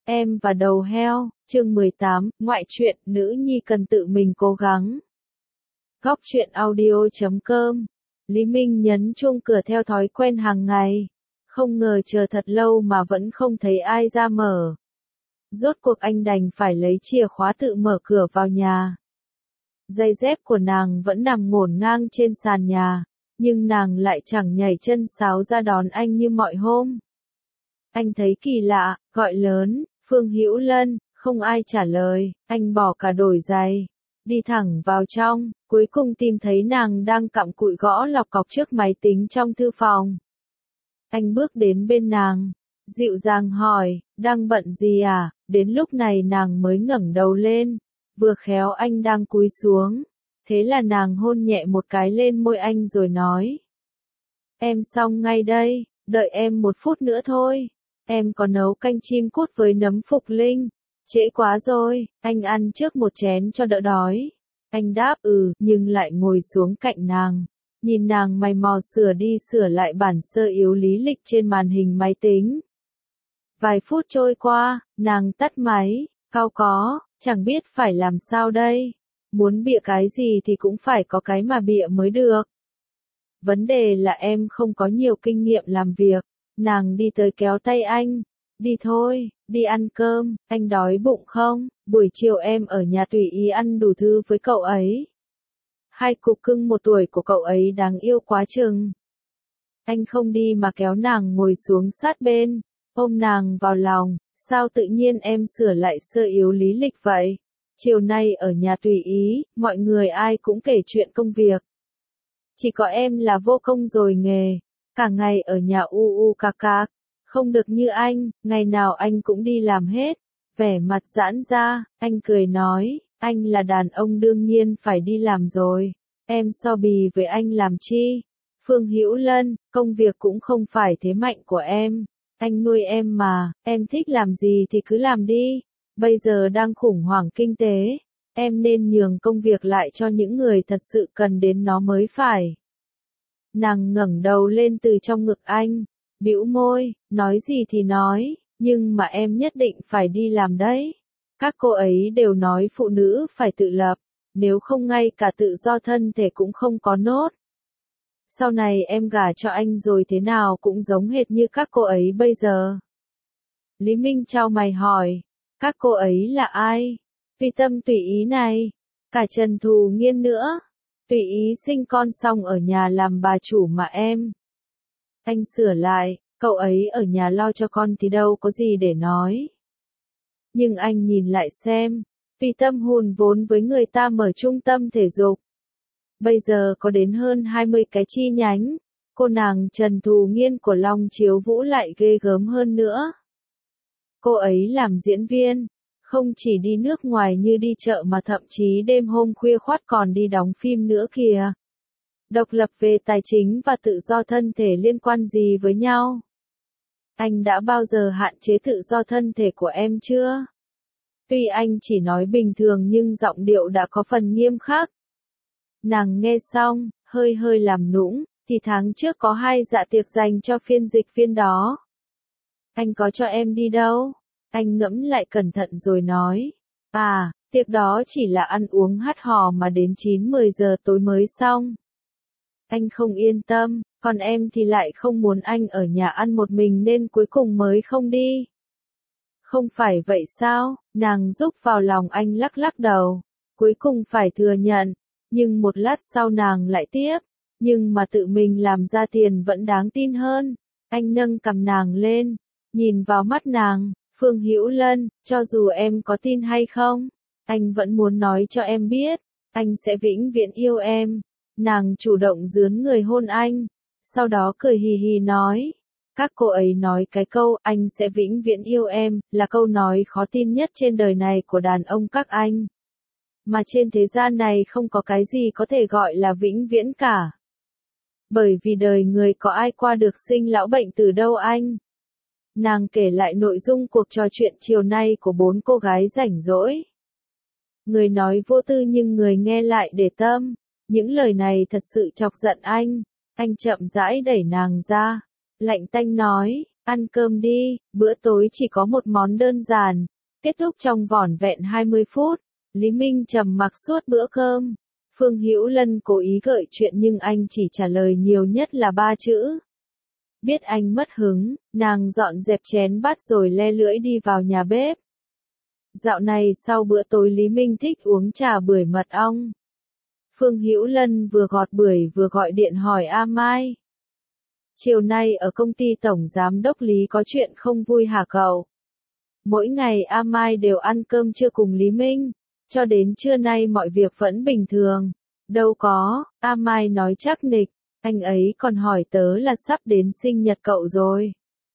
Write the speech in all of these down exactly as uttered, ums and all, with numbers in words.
Em và đầu heo, chương mười tám, ngoại truyện, nữ nhi cần tự mình cố gắng. Góc truyện audio chấm com. Lý Minh nhấn chuông cửa theo thói quen hàng ngày. Không ngờ chờ thật lâu mà vẫn không thấy ai ra mở. Rốt cuộc anh đành phải lấy chìa khóa tự mở cửa vào nhà. Giày dép của nàng vẫn nằm ngổn ngang trên sàn nhà, nhưng nàng lại chẳng nhảy chân sáo ra đón anh như mọi hôm. Anh thấy kỳ lạ, gọi lớn, Phương Hữu Lân, không ai trả lời, anh bỏ cả đổi giày, đi thẳng vào trong, cuối cùng tìm thấy nàng đang cặm cụi gõ lọc cọc trước máy tính trong thư phòng. Anh bước đến bên nàng, dịu dàng hỏi, đang bận gì à, đến lúc này nàng mới ngẩng đầu lên, vừa khéo anh đang cúi xuống, thế là nàng hôn nhẹ một cái lên môi anh rồi nói. Em xong ngay đây, đợi em một phút nữa thôi. Em có nấu canh chim cút với nấm phục linh. Trễ quá rồi, anh ăn trước một chén cho đỡ đói. Anh đáp ừ, nhưng lại ngồi xuống cạnh nàng. Nhìn nàng mày mò sửa đi sửa lại bản sơ yếu lý lịch trên màn hình máy tính. Vài phút trôi qua, nàng tắt máy, cau có, chẳng biết phải làm sao đây. Muốn bịa cái gì thì cũng phải có cái mà bịa mới được. Vấn đề là em không có nhiều kinh nghiệm làm việc. Nàng đi tới kéo tay anh. Đi thôi, đi ăn cơm, anh đói bụng không? Buổi chiều em ở nhà tùy ý ăn đủ thứ với cậu ấy. Hai cục cưng một tuổi của cậu ấy đáng yêu quá chừng. Anh không đi mà kéo nàng ngồi xuống sát bên, ôm nàng vào lòng. Sao tự nhiên em sửa lại sơ yếu lý lịch vậy? Chiều nay ở nhà tùy ý, mọi người ai cũng kể chuyện công việc. Chỉ có em là vô công rồi nghề. Cả ngày ở nhà u u cạc cạc, không được như anh, ngày nào anh cũng đi làm hết. Vẻ mặt giãn ra, anh cười nói, anh là đàn ông đương nhiên phải đi làm rồi. Em so bì với anh làm chi? Phương Hữu Lân, công việc cũng không phải thế mạnh của em. Anh nuôi em mà, em thích làm gì thì cứ làm đi. Bây giờ đang khủng hoảng kinh tế, em nên nhường công việc lại cho những người thật sự cần đến nó mới phải. Nàng ngẩng đầu lên từ trong ngực anh, bĩu môi, nói gì thì nói, nhưng mà em nhất định phải đi làm đấy. Các cô ấy đều nói phụ nữ phải tự lập, nếu không ngay cả tự do thân thể cũng không có nốt. Sau này em gả cho anh rồi thế nào cũng giống hệt như các cô ấy bây giờ. Lý Minh chau mày hỏi, các cô ấy là ai? Tùy Tâm tùy ý này, cả Trần Thù Nghiên nữa. Tùy ý sinh con xong ở nhà làm bà chủ mà em. Anh sửa lại, cậu ấy ở nhà lo cho con thì đâu có gì để nói. Nhưng anh nhìn lại xem, Tùy Tâm hùn vốn với người ta mở trung tâm thể dục. Bây giờ có đến hơn hai mươi cái chi nhánh, cô nàng Trần Thù Nghiên của Long Chiếu Vũ lại ghê gớm hơn nữa. Cô ấy làm diễn viên. Không chỉ đi nước ngoài như đi chợ mà thậm chí đêm hôm khuya khoắt còn đi đóng phim nữa kìa. Độc lập về tài chính và tự do thân thể liên quan gì với nhau? Anh đã bao giờ hạn chế tự do thân thể của em chưa? Tuy anh chỉ nói bình thường nhưng giọng điệu đã có phần nghiêm khắc. Nàng nghe xong, hơi hơi làm nũng, thì tháng trước có hai dạ tiệc dành cho phiên dịch viên đó. Anh có cho em đi đâu? Anh ngẫm lại cẩn thận rồi nói, à, tiệc đó chỉ là ăn uống hát hò mà đến chín mười giờ tối mới xong. Anh không yên tâm, còn em thì lại không muốn anh ở nhà ăn một mình nên cuối cùng mới không đi. Không phải vậy sao? Nàng rúc vào lòng anh lắc lắc đầu, cuối cùng phải thừa nhận, nhưng một lát sau nàng lại tiếp, nhưng mà tự mình làm ra tiền vẫn đáng tin hơn. Anh nâng cằm nàng lên, nhìn vào mắt nàng. Phương Hữu Lân, cho dù em có tin hay không, anh vẫn muốn nói cho em biết, anh sẽ vĩnh viễn yêu em. Nàng chủ động dướn người hôn anh, sau đó cười hì hì nói, các cô ấy nói cái câu anh sẽ vĩnh viễn yêu em, là câu nói khó tin nhất trên đời này của đàn ông các anh. Mà trên thế gian này không có cái gì có thể gọi là vĩnh viễn cả. Bởi vì đời người có ai qua được sinh lão bệnh từ đâu anh. Nàng kể lại nội dung cuộc trò chuyện chiều nay của bốn cô gái rảnh rỗi. Người nói vô tư nhưng người nghe lại để tâm. Những lời này thật sự chọc giận anh. Anh chậm rãi đẩy nàng ra. Lạnh tanh nói, ăn cơm đi, bữa tối chỉ có một món đơn giản, kết thúc trong vỏn vẹn hai mươi phút. Lý Minh trầm mặc suốt bữa cơm. Phương Hữu Lân cố ý gợi chuyện nhưng anh chỉ trả lời nhiều nhất là ba chữ. Biết anh mất hứng, nàng dọn dẹp chén bát rồi le lưỡi đi vào nhà bếp. Dạo này sau bữa tối Lý Minh thích uống trà bưởi mật ong. Phương Hữu Lân vừa gọt bưởi vừa gọi điện hỏi A Mai. Chiều nay ở công ty tổng giám đốc Lý có chuyện không vui hả cậu? Mỗi ngày A Mai đều ăn cơm trưa cùng Lý Minh, cho đến trưa nay mọi việc vẫn bình thường. Đâu có, A Mai nói chắc nịch, anh ấy còn hỏi tớ là sắp đến sinh nhật cậu rồi.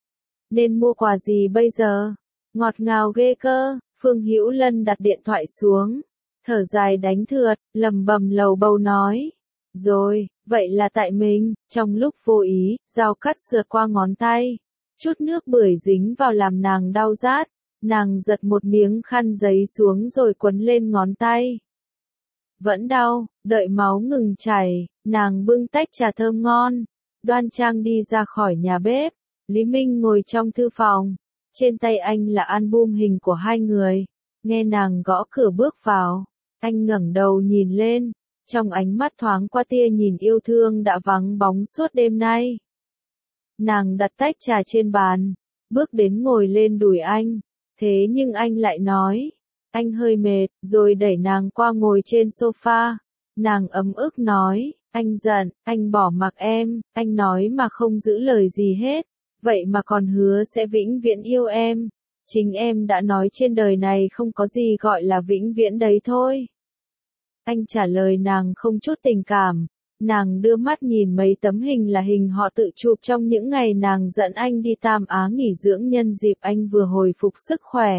Nên mua quà gì bây giờ? Ngọt ngào ghê cơ. Phương Hữu Lân đặt điện thoại xuống, thở dài đánh thượt, lầm bầm lầu bầu nói. Rồi, vậy là tại mình, trong lúc vô ý, dao cắt sượt qua ngón tay. Chút nước bưởi dính vào làm nàng đau rát, nàng giật một miếng khăn giấy xuống rồi quấn lên ngón tay. Vẫn đau, đợi máu ngừng chảy, nàng bưng tách trà thơm ngon, đoan trang đi ra khỏi nhà bếp. Lý Minh ngồi trong thư phòng. Trên tay anh là album hình của hai người, nghe nàng gõ cửa bước vào, anh ngẩng đầu nhìn lên, trong ánh mắt thoáng qua tia nhìn yêu thương đã vắng bóng suốt đêm nay. Nàng đặt tách trà trên bàn, bước đến ngồi lên đùi anh, thế nhưng anh lại nói, anh hơi mệt, rồi đẩy nàng qua ngồi trên sofa. Nàng ấm ức nói, anh giận, anh bỏ mặc em, anh nói mà không giữ lời gì hết. Vậy mà còn hứa sẽ vĩnh viễn yêu em. Chính em đã nói trên đời này không có gì gọi là vĩnh viễn đấy thôi. Anh trả lời nàng không chút tình cảm. Nàng đưa mắt nhìn mấy tấm hình là hình họ tự chụp trong những ngày nàng dẫn anh đi Tam Á nghỉ dưỡng nhân dịp anh vừa hồi phục sức khỏe.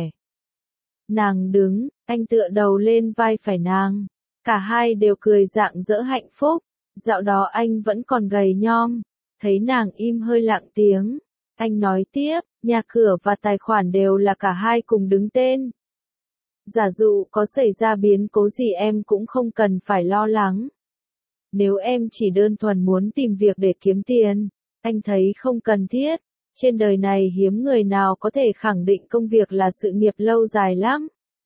Nàng đứng, anh tựa đầu lên vai phải nàng. Cả hai đều cười rạng rỡ hạnh phúc. Dạo đó anh vẫn còn gầy nhom. Thấy nàng im hơi lặng tiếng. Anh nói tiếp, nhà cửa và tài khoản đều là cả hai cùng đứng tên. Giả dụ có xảy ra biến cố gì em cũng không cần phải lo lắng. Nếu em chỉ đơn thuần muốn tìm việc để kiếm tiền, anh thấy không cần thiết. Trên đời này hiếm người nào có thể khẳng định công việc là sự nghiệp lâu dài lắm.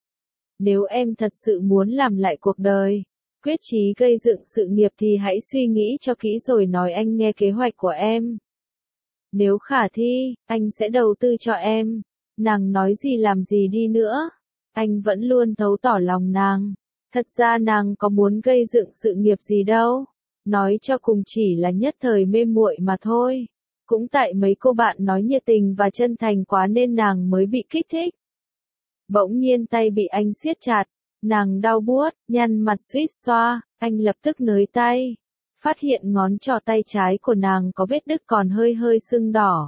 Nếu em thật sự muốn làm lại cuộc đời, quyết chí gây dựng sự nghiệp thì hãy suy nghĩ cho kỹ rồi nói anh nghe kế hoạch của em. Nếu khả thi, anh sẽ đầu tư cho em. Nàng nói gì làm gì đi nữa. Anh vẫn luôn thấu tỏ lòng nàng. Thật ra nàng có muốn gây dựng sự nghiệp gì đâu. Nói cho cùng chỉ là nhất thời mê muội mà thôi. Cũng tại mấy cô bạn nói nhiệt tình và chân thành quá nên nàng mới bị kích thích. Bỗng nhiên tay bị anh siết chặt. Nàng đau buốt, nhăn mặt suýt xoa. Anh lập tức nới tay. Phát hiện ngón trỏ tay trái của nàng có vết đứt còn hơi hơi sưng đỏ.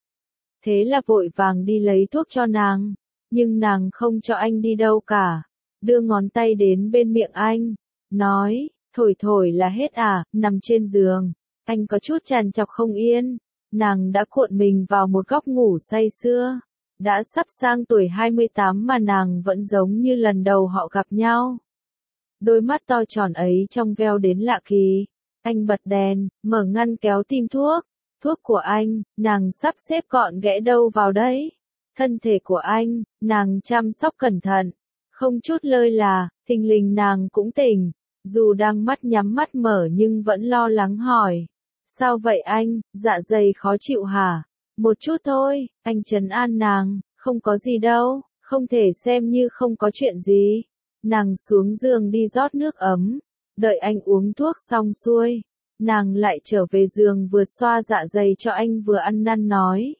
Thế là vội vàng đi lấy thuốc cho nàng, nhưng nàng không cho anh đi đâu cả, đưa ngón tay đến bên miệng anh, nói, thổi thổi là hết à, nằm trên giường, anh có chút trằn trọc không yên, nàng đã cuộn mình vào một góc ngủ say sưa, đã sắp sang tuổi hai mươi tám mà nàng vẫn giống như lần đầu họ gặp nhau. Đôi mắt to tròn ấy trong veo đến lạ kỳ. Anh bật đèn, mở ngăn kéo tim thuốc. Thuốc của anh, nàng sắp xếp gọn ghẽ đâu vào đấy. Thân thể của anh, nàng chăm sóc cẩn thận. Không chút lơi là, thình lình nàng cũng tỉnh. Dù đang mắt nhắm mắt mở nhưng vẫn lo lắng hỏi. Sao vậy anh, dạ dày khó chịu hả? Một chút thôi, anh trấn an nàng, không có gì đâu, không thể xem như không có chuyện gì. Nàng xuống giường đi rót nước ấm. Đợi anh uống thuốc xong xuôi, nàng lại trở về giường vừa xoa dạ dày cho anh vừa ăn năn nói.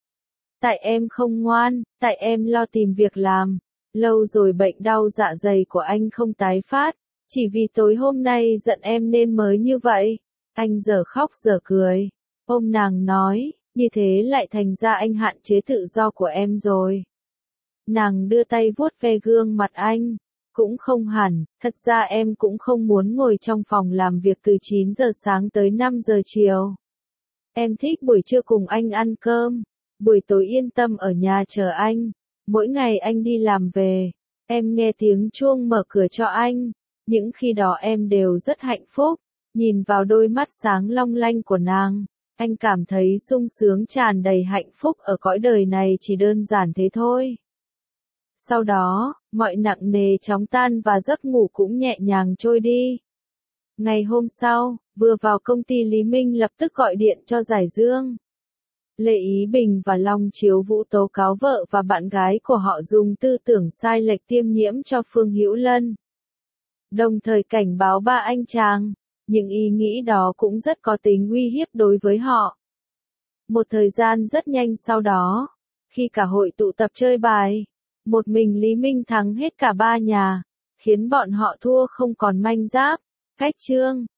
Tại em không ngoan, tại em lo tìm việc làm, lâu rồi bệnh đau dạ dày của anh không tái phát, chỉ vì tối hôm nay giận em nên mới như vậy. Anh giờ khóc giờ cười, ôm nàng nói, như thế lại thành ra anh hạn chế tự do của em rồi. Nàng đưa tay vuốt ve gương mặt anh. Cũng không hẳn, thật ra em cũng không muốn ngồi trong phòng làm việc từ chín giờ sáng tới năm giờ chiều. Em thích buổi trưa cùng anh ăn cơm, buổi tối yên tâm ở nhà chờ anh. Mỗi ngày anh đi làm về, em nghe tiếng chuông mở cửa cho anh. Những khi đó em đều rất hạnh phúc, nhìn vào đôi mắt sáng long lanh của nàng. Anh cảm thấy sung sướng tràn đầy hạnh phúc ở cõi đời này chỉ đơn giản thế thôi. Sau đó, mọi nặng nề chóng tan và giấc ngủ cũng nhẹ nhàng trôi đi. Ngày hôm sau, vừa vào công ty Lý Minh lập tức gọi điện cho Giải Dương. Lê Ý Bình và Long Chiếu Vũ tố cáo vợ và bạn gái của họ dùng tư tưởng sai lệch tiêm nhiễm cho Phương Hữu Lân. Đồng thời cảnh báo ba anh chàng, những ý nghĩ đó cũng rất có tính uy hiếp đối với họ. Một thời gian rất nhanh sau đó, khi cả hội tụ tập chơi bài, một mình Lý Minh thắng hết cả ba nhà, khiến bọn họ thua không còn manh giáp. Khách trương